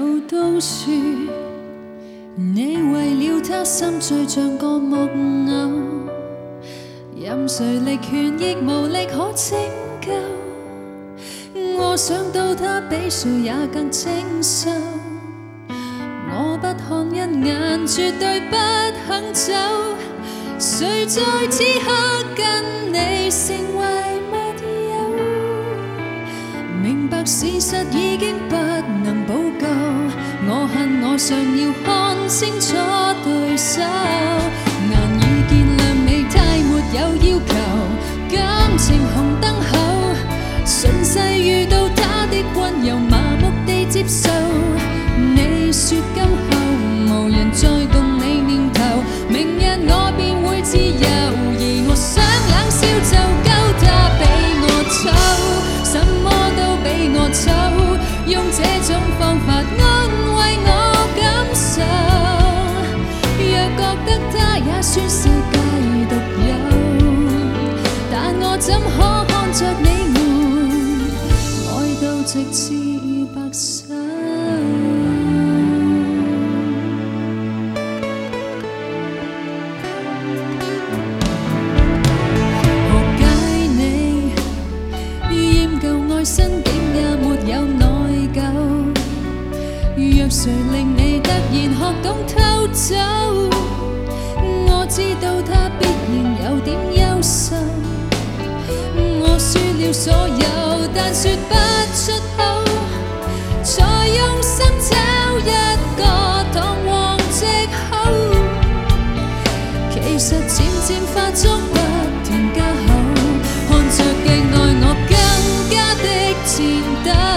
友都說，你為了他心醉像個木偶，任誰力勸亦無力可拯救。我想到他比誰也更清秀，我不看一眼，絕對不肯走。誰在此刻跟你成為密友？明白事實已經不能補救，我恨我尚要看清楚對手，難以見諒你太沒有要求，感情紅燈後，順勢遇到他的溫柔，麻木地接受。你說今後無人再動你念頭，明日我便會自由，而我想冷笑就夠他比我醜，什麼都比我醜，用這種方法安慰我感受。若覺得他也算世界獨有，但我怎可看着你們愛到直至白首？身境也沒有內疚，若誰令你突然學懂偷走，我知道他必然有點優秀。我輸了所有，但說不出口，才用心找一個堂皇藉口。其實漸漸發足不斷加厚，看着鏡內我更加的顫抖。